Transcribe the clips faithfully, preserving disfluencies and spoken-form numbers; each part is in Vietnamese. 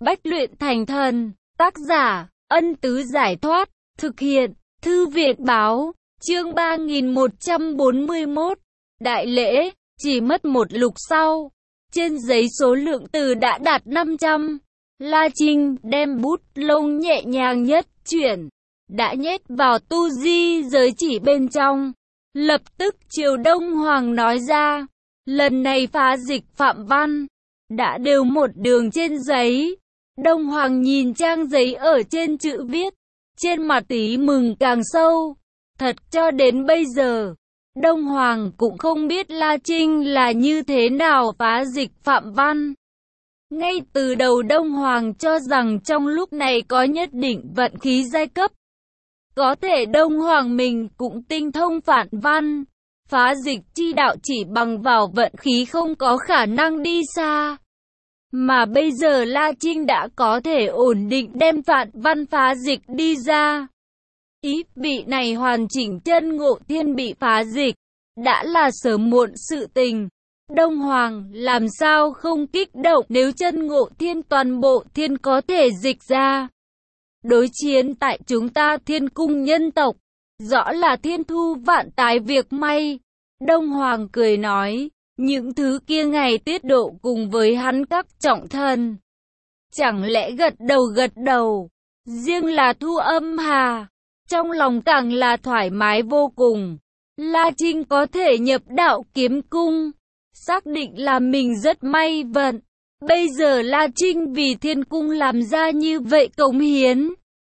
Bách luyện thành thần. Tác giả, Ân Tứ Giải Thoát. Thực hiện, Thư viện Báo. Chương ba nghìn một trăm bốn mươi mốt. Đại lễ. Chỉ mất một lục sau, trên giấy số lượng từ đã đạt năm trăm. La Trinh đem bút lông nhẹ nhàng nhất chuyển, đã nhét vào tu di giới chỉ bên trong. Lập tức Triều Đông Hoàng nói ra, lần này phá dịch phạm văn, đã đều một đường trên giấy. Đông Hoàng nhìn trang giấy ở trên chữ viết, trên mặt ý mừng càng sâu. Thật cho đến bây giờ, Đông Hoàng cũng không biết La Trinh là như thế nào phá dịch phạm văn. Ngay từ đầu Đông Hoàng cho rằng trong lúc này có nhất định vận khí giai cấp. Có thể Đông Hoàng mình cũng tinh thông phản văn, phá dịch chi đạo chỉ bằng vào vận khí không có khả năng đi xa. Mà bây giờ La Trinh đã có thể ổn định đem phản văn phá dịch đi ra. Ý vị này hoàn chỉnh chân Ngộ Thiên bị phá dịch, đã là sớm muộn sự tình. Đông Hoàng làm sao không kích động nếu chân Ngộ Thiên toàn bộ thiên có thể dịch ra. Đối chiến tại chúng ta Thiên Cung nhân tộc, rõ là thiên thu vạn tái việc may. Đông Hoàng cười nói, những thứ kia ngày tiết độ cùng với hắn các trọng thần. Chẳng lẽ gật đầu gật đầu, riêng là Thu Âm Hà, trong lòng càng là thoải mái vô cùng. La Trinh có thể nhập đạo kiếm cung, xác định là mình rất may vận. Bây giờ La Trinh vì Thiên Cung làm ra như vậy cống hiến,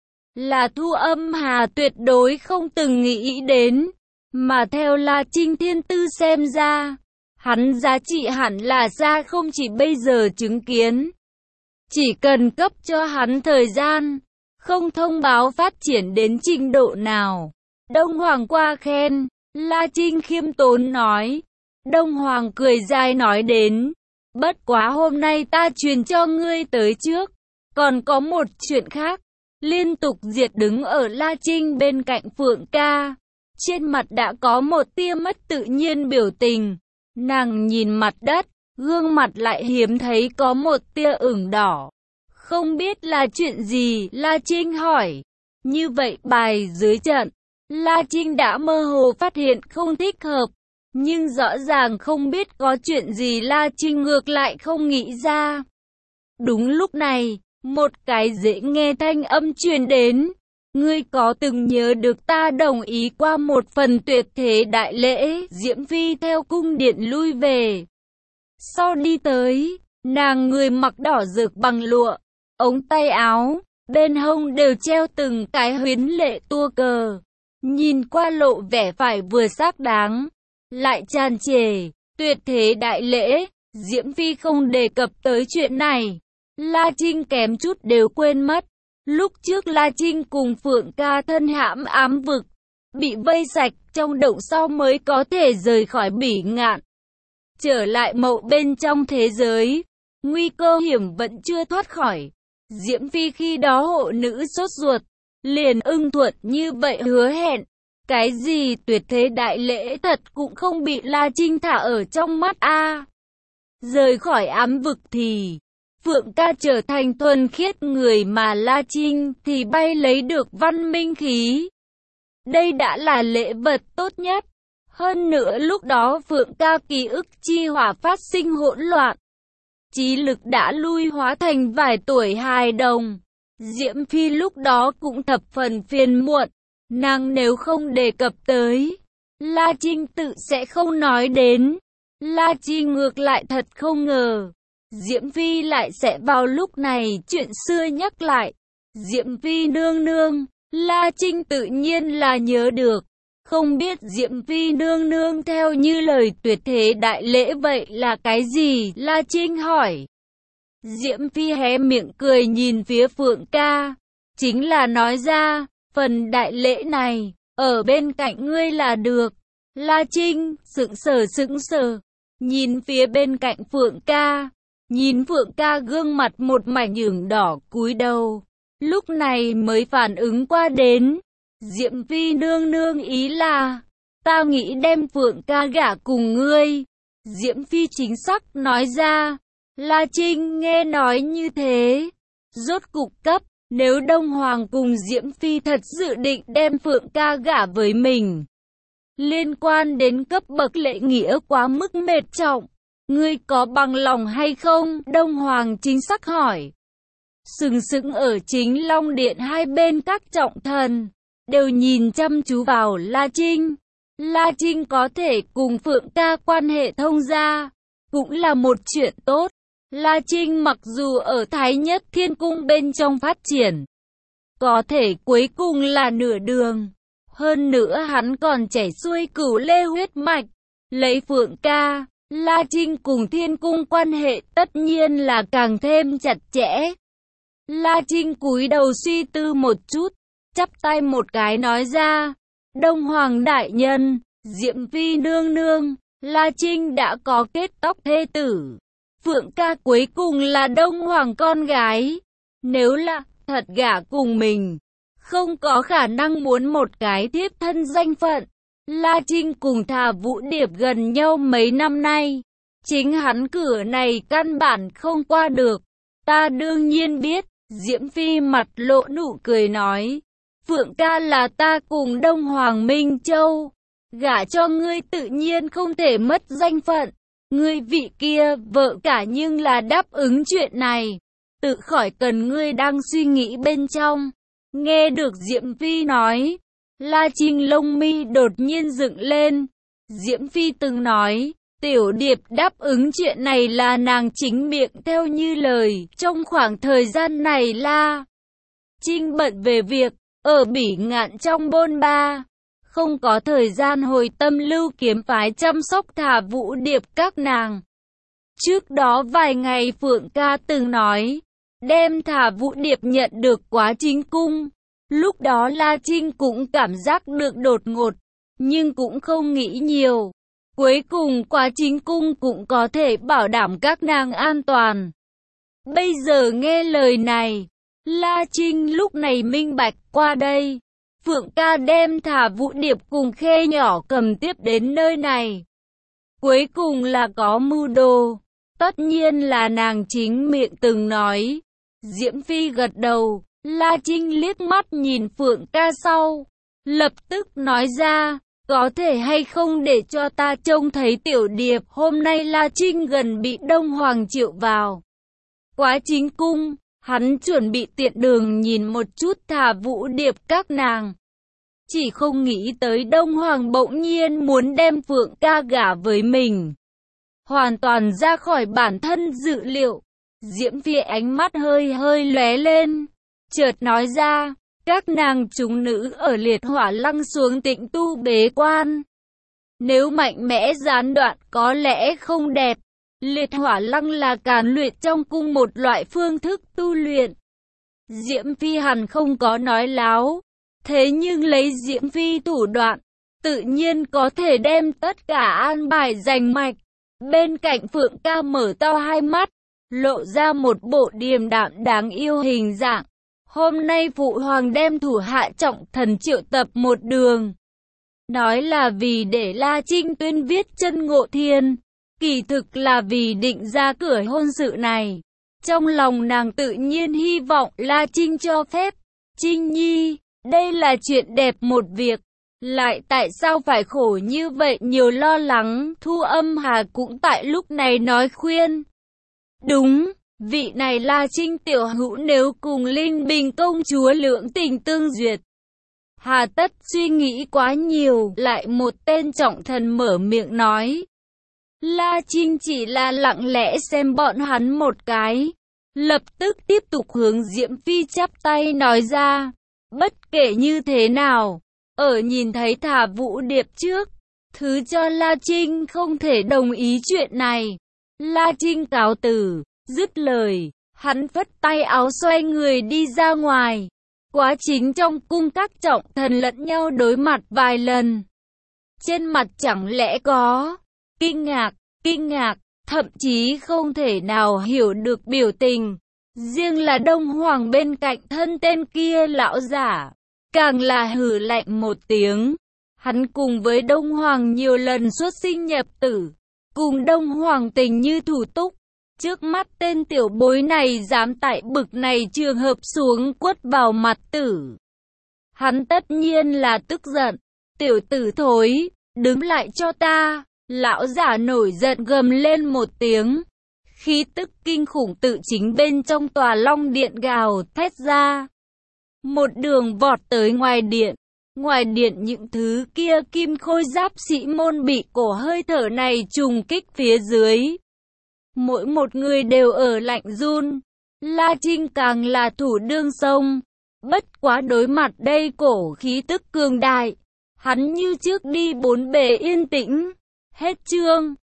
là Thu Âm Hà tuyệt đối không từng nghĩ đến. Mà theo La Trinh thiên tư xem ra, hắn giá trị hẳn là xa không chỉ bây giờ chứng kiến. Chỉ cần cấp cho hắn thời gian, không thông báo phát triển đến trình độ nào. Đông Hoàng qua khen, La Trinh khiêm tốn nói. Đông Hoàng cười dài nói đến, bất quá hôm nay ta truyền cho ngươi tới trước, còn có một chuyện khác. Liên tục diệt đứng ở La Trinh bên cạnh Phượng Ca, trên mặt đã có một tia mất tự nhiên biểu tình. Nàng nhìn mặt đất, gương mặt lại hiếm thấy có một tia ửng đỏ. Không biết là chuyện gì, La Trinh hỏi. Như vậy bài dưới trận, La Trinh đã mơ hồ phát hiện không thích hợp, nhưng rõ ràng không biết có chuyện gì La Trinh ngược lại không nghĩ ra. Đúng lúc này, một cái dễ nghe thanh âm truyền đến. Ngươi có từng nhớ được ta đồng ý qua một phần tuyệt thế đại lễ? Diễm Phi theo cung điện lui về. Sau đi tới, nàng người mặc đỏ rực bằng lụa, ống tay áo, bên hông đều treo từng cái huyến lệ tua cờ. Nhìn qua lộ vẻ phải vừa xác đáng, lại tràn trề, tuyệt thế đại lễ. Diễm Phi không đề cập tới chuyện này, La Trinh kém chút đều quên mất. Lúc trước La Trinh cùng Phượng Ca thân hãm ám vực, bị vây sạch trong động sau mới có thể rời khỏi Bỉ Ngạn, trở lại mậu bên trong thế giới. Nguy cơ hiểm vẫn chưa thoát khỏi. Diễm Phi khi đó hộ nữ sốt ruột, liền ưng thuận như vậy hứa hẹn. Cái gì tuyệt thế đại lễ thật cũng không bị La Trinh thả ở trong mắt a. À, rời khỏi ám vực thì Phượng Ca trở thành thuần khiết người mà La Trinh thì bay lấy được văn minh khí. Đây đã là lễ vật tốt nhất. Hơn nữa lúc đó Phượng Ca ký ức chi hỏa phát sinh hỗn loạn, trí lực đã lui hóa thành vài tuổi hài đồng. Diễm Phi lúc đó cũng thập phần phiền muộn. Nàng nếu không đề cập tới, La Trinh tự sẽ không nói đến. La Trinh ngược lại thật không ngờ, Diễm Phi lại sẽ vào lúc này chuyện xưa nhắc lại. Diễm Phi nương nương, La Trinh tự nhiên là nhớ được. Không biết Diễm Phi nương nương theo như lời tuyệt thế đại lễ vậy là cái gì? La Trinh hỏi. Diễm Phi hé miệng cười nhìn phía Phượng Ca, chính là nói ra, phần đại lễ này, ở bên cạnh ngươi là được. La Trinh sững sờ sững sờ, nhìn phía bên cạnh Phượng Ca, nhìn Phượng Ca gương mặt một mảnh ửng đỏ cúi đầu, lúc này mới phản ứng qua đến. Diễm Phi nương nương ý là, ta nghĩ đem Phượng Ca gả cùng ngươi. Diễm Phi chính xác nói ra. La Trinh nghe nói như thế, Rốt cục cấp, nếu Đông Hoàng cùng Diễm Phi thật dự định đem Phượng Ca gả với mình, liên quan đến cấp bậc lễ nghĩa quá mức mệt trọng, ngươi có bằng lòng hay không? Đông Hoàng chính xác hỏi. Sừng sững ở chính Long Điện hai bên các trọng thần đều nhìn chăm chú vào La Trinh. La Trinh có thể cùng Phượng Ca quan hệ thông gia, cũng là một chuyện tốt. La Trinh mặc dù ở Thái Nhất Thiên Cung bên trong phát triển, có thể cuối cùng là nửa đường. Hơn nữa hắn còn chảy xuôi Cửu Lê huyết mạch. Lấy Phượng Ca, La Trinh cùng Thiên Cung quan hệ tất nhiên là càng thêm chặt chẽ. La Trinh cúi đầu suy tư một chút, chắp tay một cái nói ra, Đông Hoàng đại nhân, Diễm Phi nương nương, La Trinh đã có kết tóc thê tử. Phượng Ca cuối cùng là Đông Hoàng con gái. Nếu là thật gả cùng mình, không có khả năng muốn một cái thiếp thân danh phận. La Trinh cùng Thả Vũ Điệp gần nhau mấy năm nay, chính hắn cửa này căn bản không qua được. Ta đương nhiên biết. Diễm Phi mặt lộ nụ cười nói, Phượng Ca là ta cùng Đông Hoàng Minh Châu, gả cho ngươi tự nhiên không thể mất danh phận. Ngươi vị kia vợ cả nhưng là đáp ứng chuyện này, tự khỏi cần ngươi đang suy nghĩ bên trong. Nghe được Diễm Phi nói, La Trinh lông mi đột nhiên dựng lên. Diễm Phi từng nói, Tiểu Điệp đáp ứng chuyện này là nàng chính miệng theo như lời. Trong khoảng thời gian này La Trinh bận về việc, ở Bỉ Ngạn trong bôn ba, không có thời gian hồi tâm Lưu Kiếm phái chăm sóc Thả Vũ Điệp các nàng. Trước đó vài ngày Phượng Ca từng nói, đem Thả Vũ Điệp nhận được quá chính cung. Lúc đó La Trinh cũng cảm giác được đột ngột, nhưng cũng không nghĩ nhiều. Cuối cùng quá chính cung cũng có thể bảo đảm các nàng an toàn. Bây giờ nghe lời này, La Trinh lúc này minh bạch qua đây. Phượng Ca đem Thả Vũ Điệp cùng Khê Nhỏ cầm tiếp đến nơi này. Cuối cùng là có mưu đồ. Tất nhiên là nàng chính miệng từng nói. Diễm Phi gật đầu. La Trinh liếc mắt nhìn Phượng Ca sau, lập tức nói ra, có thể hay không để cho ta trông thấy Tiểu Điệp. Hôm nay La Trinh gần bị Đông Hoàng triệu vào quá chính cung, hắn chuẩn bị tiện đường nhìn một chút Thả Vũ Điệp các nàng. Chỉ không nghĩ tới Đông Hoàng bỗng nhiên muốn đem Phượng Ca gả với mình, hoàn toàn ra khỏi bản thân dự liệu. Diễm Phi ánh mắt hơi hơi lóe lên, chợt nói ra, các nàng chúng nữ ở liệt hỏa lăng xuống tịnh tu bế quan. Nếu mạnh mẽ gián đoạn có lẽ không đẹp. Liệt hỏa lăng là càn luyện trong cung một loại phương thức tu luyện. Diễm Phi hẳn không có nói láo. Thế nhưng lấy Diễm Phi thủ đoạn, tự nhiên có thể đem tất cả an bài rành mạch. Bên cạnh Phượng Ca mở to hai mắt, lộ ra một bộ điềm đạm đáng yêu hình dạng. Hôm nay Phụ Hoàng đem thủ hạ trọng thần triệu tập một đường, nói là vì để La Trinh tuyên viết chân ngộ thiên, kỳ thực là vì định ra cửa hôn sự này. Trong lòng nàng tự nhiên hy vọng La Trinh cho phép. Trinh Nhi, đây là chuyện đẹp một việc, lại tại sao phải khổ như vậy nhiều lo lắng. Thu Âm Hà cũng tại lúc này nói khuyên. Đúng, vị này La Trinh tiểu hữu nếu cùng Linh Bình công chúa lưỡng tình tương duyệt, hà tất suy nghĩ quá nhiều. Lại một tên trọng thần mở miệng nói. La Trinh chỉ là lặng lẽ xem bọn hắn một cái, lập tức tiếp tục hướng Diễm Phi chắp tay nói ra, bất kể như thế nào, ở nhìn thấy Thả Vũ Điệp trước, thứ cho La Trinh không thể đồng ý chuyện này. La Trinh cáo từ, dứt lời, hắn phất tay áo xoay người đi ra ngoài. Quá chính trong cung các trọng thần lẫn nhau đối mặt vài lần. Trên mặt chẳng lẽ có kinh ngạc, kinh ngạc, thậm chí không thể nào hiểu được biểu tình. Riêng là Đông Hoàng bên cạnh thân tên kia lão giả, càng là hừ lạnh một tiếng. Hắn cùng với Đông Hoàng nhiều lần xuất sinh nhập tử, cùng Đông Hoàng tình như thủ túc, Trước mắt tên tiểu bối này dám tại bực này trường hợp xuống quất vào mặt tử. Hắn tất nhiên là tức giận. Tiểu tử thối, đứng lại cho ta. Lão giả nổi giận gầm lên một tiếng. Khí tức kinh khủng tự chính bên trong tòa long điện gào thét ra. Một đường vọt tới ngoài điện. Ngoài điện những thứ kia kim khôi giáp sĩ môn bị cổ hơi thở này trùng kích phía dưới. Mỗi một người đều ở lạnh run. La Trinh càng là thủ đương sông. Bất quá đối mặt đây cổ khí tức cường đại. Hắn như trước đi bốn bề yên tĩnh. Hết chương.